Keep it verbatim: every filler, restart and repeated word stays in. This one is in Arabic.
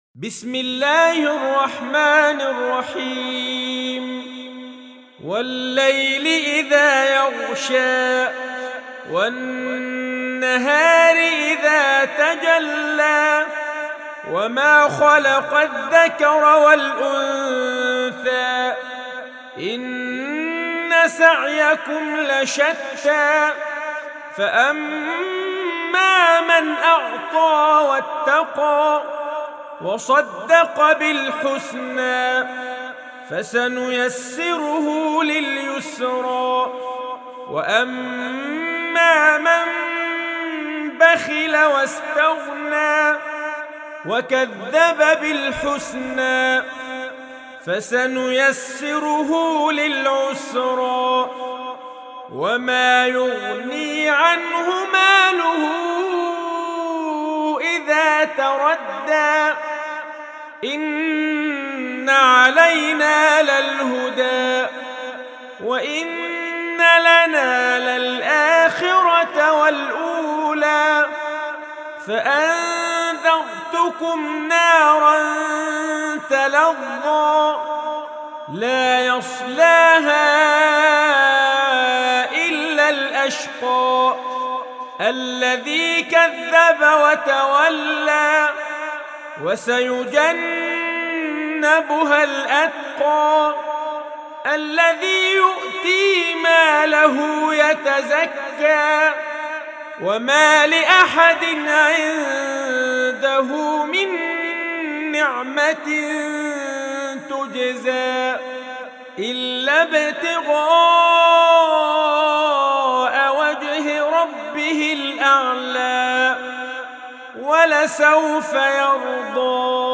بسم الله الرحمن الرحيم والليل إذا يغشى والنهار إذا تجلى وما خلق الذكر والأنثى إن سعيكم لشتى فأما من أعطى واتقى وصدق بالحسنى فسنيسره لليسرى وأما من بخل واستغنى وكذب بالحسنى فسنيسره للعسرى وما يغني عنه ماله إذا تردى إن علينا للهدى وإن لنا للآخرة والأولى فأنذرتكم نارا تلظى لا يصلاها إلا الأشقى الذي كذب وتولى وسيجنبها الأتقى الذي يؤتي ماله يتزكى وما لأحد عنده من نعمة تجزى إلا ابتغاء وجه ربه الأعلى ولسوف يرضى.